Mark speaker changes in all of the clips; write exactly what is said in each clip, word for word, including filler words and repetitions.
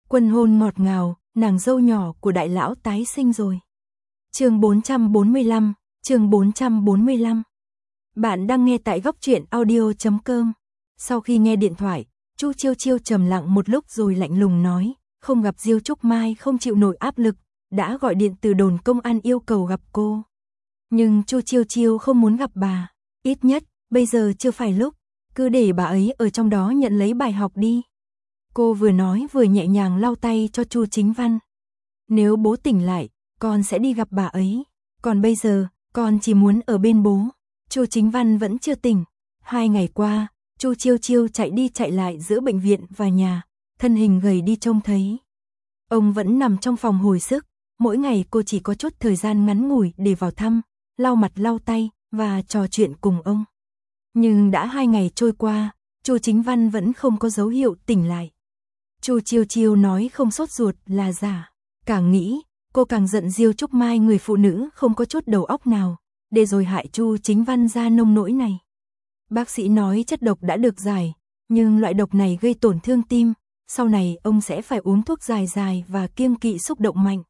Speaker 1: Quân hôn ngọt ngào, nàng dâu nhỏ của đại lão tái sinh rồi. Chương bốn trăm bốn mươi lăm, chương bốn trăm bốn mươi lăm. Bạn đang nghe tại góc truyện audio chấm com. Sau khi nghe điện thoại, Chu Chiêu Chiêu trầm lặng một lúc rồi lạnh lùng nói, không gặp Diêu Trúc Mai không chịu nổi áp lực, đã gọi điện từ đồn công an yêu cầu gặp cô. Nhưng Chu Chiêu Chiêu không muốn gặp bà, ít nhất bây giờ chưa phải lúc, cứ để bà ấy ở trong đó nhận lấy bài học đi. Cô vừa nói vừa nhẹ nhàng lau tay cho Chu Chính Văn. Nếu bố tỉnh lại, con sẽ đi gặp bà ấy, còn bây giờ, con chỉ muốn ở bên bố. Chu Chính Văn vẫn chưa tỉnh. Hai ngày qua, Chu Chiêu Chiêu chạy đi chạy lại giữa bệnh viện và nhà, thân hình gầy đi trông thấy. Ông vẫn nằm trong phòng hồi sức, mỗi ngày cô chỉ có chút thời gian ngắn ngủi để vào thăm, lau mặt lau tay và trò chuyện cùng ông. Nhưng đã hai ngày trôi qua, Chu Chính Văn vẫn không có dấu hiệu tỉnh lại. Chu Chiêu Chiêu nói không sốt ruột là giả. Càng nghĩ, cô càng giận Diêu Trúc Mai, người phụ nữ không có chút đầu óc nào, để rồi hại Chu Chính Văn ra nông nỗi này. Bác sĩ nói chất độc đã được giải, nhưng loại độc này gây tổn thương tim, sau này ông sẽ phải uống thuốc dài dài và kiêng kỵ xúc động mạnh.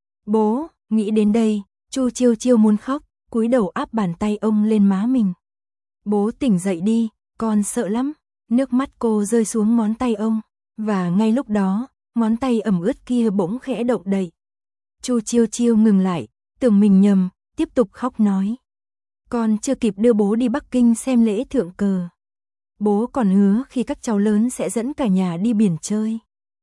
Speaker 1: Bố, nghĩ đến đây, Chu Chiêu Chiêu muốn khóc, cúi đầu áp bàn tay ông lên má mình. Bố tỉnh dậy đi, con sợ lắm. Nước mắt cô rơi xuống ngón tay ông, và ngay lúc đó, ngón tay ẩm ướt kia bỗng khẽ động đậy. Chu Chiêu Chiêu ngừng lại, tưởng mình nhầm, tiếp tục khóc nói. Con chưa kịp đưa bố đi Bắc Kinh xem lễ thượng cờ. Bố còn hứa khi các cháu lớn sẽ dẫn cả nhà đi biển chơi.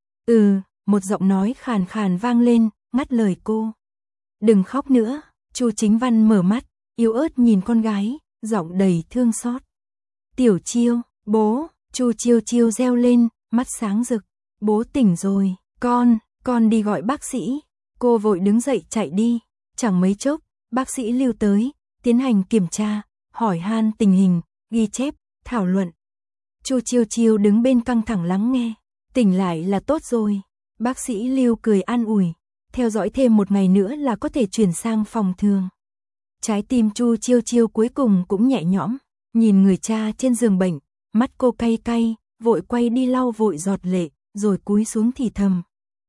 Speaker 1: Ừ, một giọng nói khàn khàn vang lên, ngắt lời cô. Đừng khóc nữa. Chu Chính Văn mở mắt, yếu ớt nhìn con gái, giọng đầy thương xót. Tiểu Chiêu, bố. Chu Chiêu Chiêu reo lên, mắt sáng rực. Bố tỉnh rồi, con, con đi gọi bác sĩ. Cô vội đứng dậy chạy đi. Chẳng mấy chốc, bác sĩ Lưu tới, tiến hành kiểm tra, hỏi han tình hình, ghi chép, thảo luận. Chu Chiêu Chiêu đứng bên căng thẳng lắng nghe. Tỉnh lại là tốt rồi. Bác sĩ Lưu cười an ủi. Theo dõi thêm một ngày nữa là có thể chuyển sang phòng thường. Trái tim Chu Chiêu Chiêu cuối cùng cũng nhẹ nhõm. Nhìn người cha trên giường bệnh, mắt cô cay cay, vội quay đi lau vội giọt lệ, rồi cúi xuống thì thầm.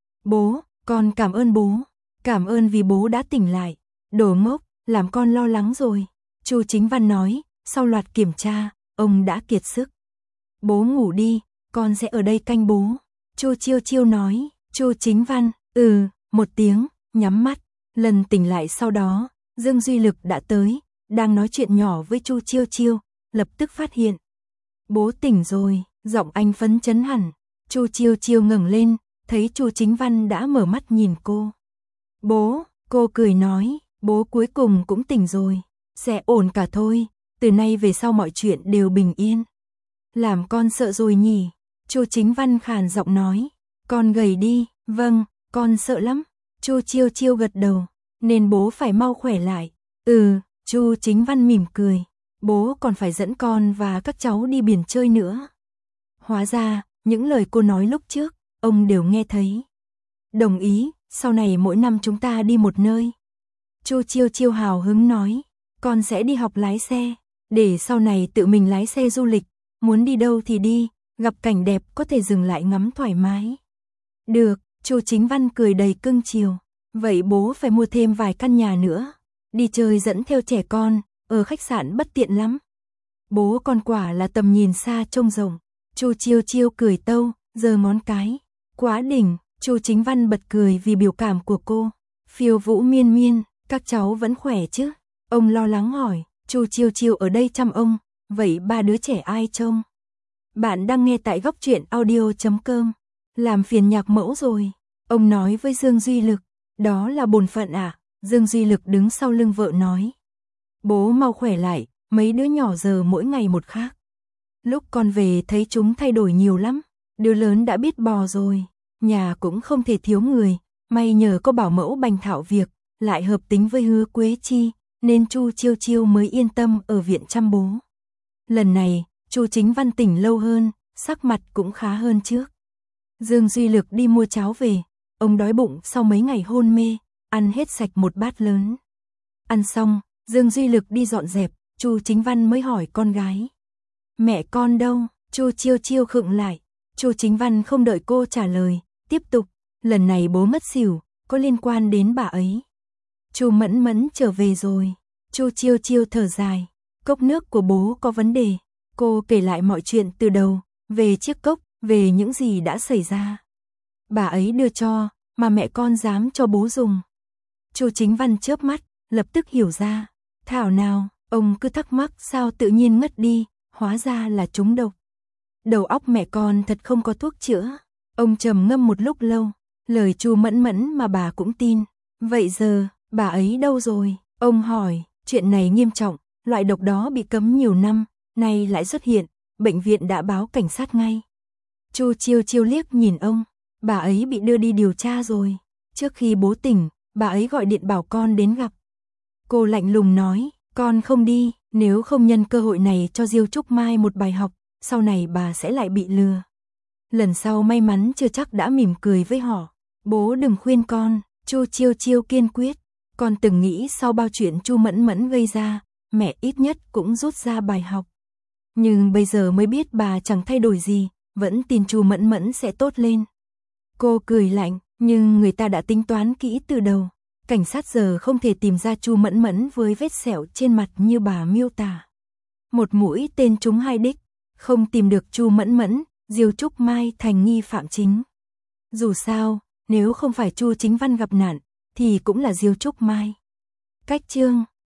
Speaker 1: Bố, con cảm ơn bố. Cảm ơn vì bố đã tỉnh lại. Đồ ngốc, làm con lo lắng rồi. Chu Chính Văn nói, sau loạt kiểm tra, ông đã kiệt sức. Bố ngủ đi, con sẽ ở đây canh bố. Chu Chiêu Chiêu nói. Chu Chính Văn, ừ, một tiếng, nhắm mắt. Lần tỉnh lại sau đó, Dương Duy Lực đã tới, đang nói chuyện nhỏ với Chu Chiêu Chiêu, lập tức phát hiện. Bố tỉnh rồi, giọng anh phấn chấn hẳn. Chu Chiêu Chiêu ngẩng lên, thấy Chu Chính Văn đã mở mắt nhìn cô. Bố, cô cười nói, bố cuối cùng cũng tỉnh rồi, sẽ ổn cả thôi, từ nay về sau mọi chuyện đều bình yên. Làm con sợ rồi nhỉ? Chu Chính Văn khàn giọng nói. Con gầy đi, vâng, con sợ lắm. Chu Chiêu Chiêu gật đầu, nên bố phải mau khỏe lại. Ừ, Chu Chính Văn mỉm cười. Bố còn phải dẫn con và các cháu đi biển chơi nữa. Hóa ra, những lời cô nói lúc trước, ông đều nghe thấy. Đồng ý, sau này mỗi năm chúng ta đi một nơi. Chu Chiêu Chiêu hào hứng nói, con sẽ đi học lái xe, để sau này tự mình lái xe du lịch, muốn đi đâu thì đi, gặp cảnh đẹp có thể dừng lại ngắm thoải mái. Được, Chu Chính Văn cười đầy cưng chiều, vậy bố phải mua thêm vài căn nhà nữa, đi chơi dẫn theo trẻ con, ở khách sạn bất tiện lắm. Bố con quả là tầm nhìn xa trông rộng. Chu Chiêu Chiêu cười tâu, giơ ngón cái. Quá đỉnh. Chu Chính Văn bật cười vì biểu cảm của cô. Phiêu Vũ Miên Miên, các cháu vẫn khỏe chứ? Ông lo lắng hỏi. Chu Chiêu Chiêu ở đây chăm ông, vậy ba đứa trẻ ai trông? Bạn đang nghe tại góc truyện audio chấm com. Làm phiền nhạc mẫu rồi. Ông nói với Dương Duy Lực. Đó là bổn phận à? Dương Duy Lực đứng sau lưng vợ nói. Bố mau khỏe lại, mấy đứa nhỏ giờ mỗi ngày một khác. Lúc con về thấy chúng thay đổi nhiều lắm, đứa lớn đã biết bò rồi, nhà cũng không thể thiếu người, may nhờ có bảo mẫu Bành Thảo việc, lại hợp tính với Hứa Quế Chi, nên Chu Chiêu Chiêu mới yên tâm ở viện chăm bố. Lần này, Chu Chính Văn tỉnh lâu hơn, sắc mặt cũng khá hơn trước. Dương Duy Lực đi mua cháo về, ông đói bụng sau mấy ngày hôn mê, ăn hết sạch một bát lớn. Ăn xong, Dương Duy Lực đi dọn dẹp, Chu Chính Văn mới hỏi con gái. Mẹ con đâu? Chu Chiêu Chiêu khựng lại. Chu Chính Văn không đợi cô trả lời, tiếp tục, Lần này bố mất xỉu, có liên quan đến bà ấy. Chu Mẫn Mẫn trở về rồi. Chu Chiêu Chiêu thở dài. Cốc nước của bố có vấn đề. Cô kể lại mọi chuyện từ đầu, về chiếc cốc, về những gì đã xảy ra. Bà ấy đưa cho, mà mẹ con dám cho bố dùng. Chu Chính Văn chớp mắt, lập tức hiểu ra. Thảo nào, ông cứ thắc mắc sao tự nhiên ngất đi, hóa ra là trúng độc. Đầu óc mẹ con thật không có thuốc chữa. Ông trầm ngâm một lúc lâu, lời Chu Mẫn Mẫn mà bà cũng tin. Vậy giờ, bà ấy đâu rồi? Ông hỏi, chuyện này nghiêm trọng, loại độc đó bị cấm nhiều năm, nay lại xuất hiện, bệnh viện đã báo cảnh sát ngay. Chu Chiêu Chiêu liếc nhìn ông, bà ấy bị đưa đi điều tra rồi. Trước khi bố tỉnh, bà ấy gọi điện bảo con đến gặp. Cô lạnh lùng nói, con không đi, nếu không nhân cơ hội này cho Diêu Trúc Mai một bài học, sau này bà sẽ lại bị lừa. Lần sau may mắn chưa chắc đã mỉm cười với họ. Bố đừng khuyên con, Chu Chiêu Chiêu kiên quyết. Con từng nghĩ sau bao chuyện Chu Mẫn Mẫn gây ra, mẹ ít nhất cũng rút ra bài học. Nhưng bây giờ mới biết bà chẳng thay đổi gì, vẫn tin Chu Mẫn Mẫn sẽ tốt lên. Cô cười lạnh, nhưng người ta đã tính toán kỹ từ đầu. Cảnh sát giờ không thể tìm ra Chu Mẫn Mẫn với vết sẹo trên mặt như bà miêu tả. Một mũi tên trúng hai đích, không tìm được Chu Mẫn Mẫn, Diêu Trúc Mai thành nghi phạm chính. Dù sao, nếu không phải Chu Chính Văn gặp nạn, thì cũng là Diêu Trúc Mai. Cách chương